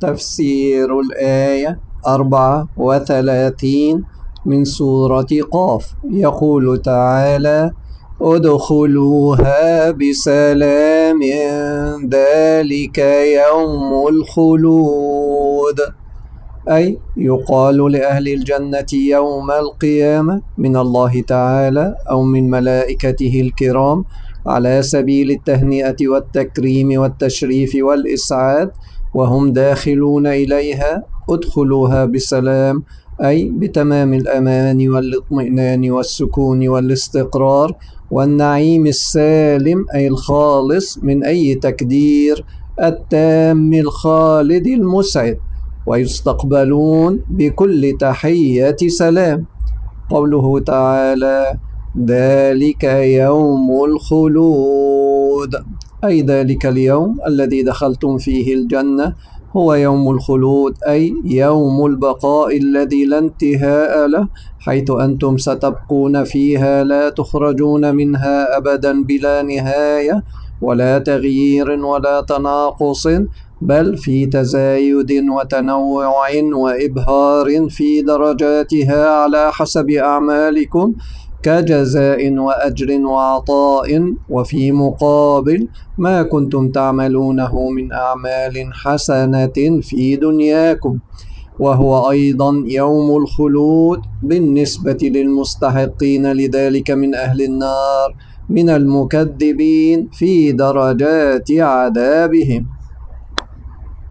تفسير الآية 34 من سورة قاف. يقول تعالى: ادخلوها بسلام ذلك يوم الخلود، أي يقال لأهل الجنة يوم القيامة من الله تعالى أو من ملائكته الكرام على سبيل التهنئة والتكريم والتشريف والإسعاد وهم داخلون إليها: ادخلوها بسلام، أي بتمام الأمان والاطمئنان والسكون والاستقرار والنعيم السالم، أي الخالص من أي تكدير، التام الخالد المسعد، ويستقبلون بكل تحية سلام. قوله تعالى: ذلك يوم الخلود، أي ذلك اليوم الذي دخلتم فيه الجنة هو يوم الخلود، أي يوم البقاء الذي لا انتهاء له، حيث أنتم ستبقون فيها لا تخرجون منها أبدا بلا نهاية ولا تغيير ولا تناقص، بل في تزايد وتنوع وإبهار في درجاتها على حسب أعمالكم، كجزاء وأجر وعطاء، وفي مقابل ما كنتم تعملونه من أعمال حسنة في دنياكم. وهو أيضا يوم الخلود بالنسبة للمستحقين لذلك من أهل النار من المكذبين في درجات عذابهم.